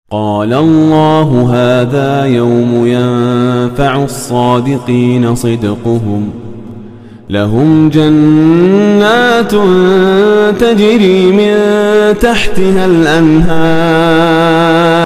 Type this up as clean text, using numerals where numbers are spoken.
قال الله هذا يوم ينفع الصادقين صدقهم لهم جنات تجري من تحتها الأنهار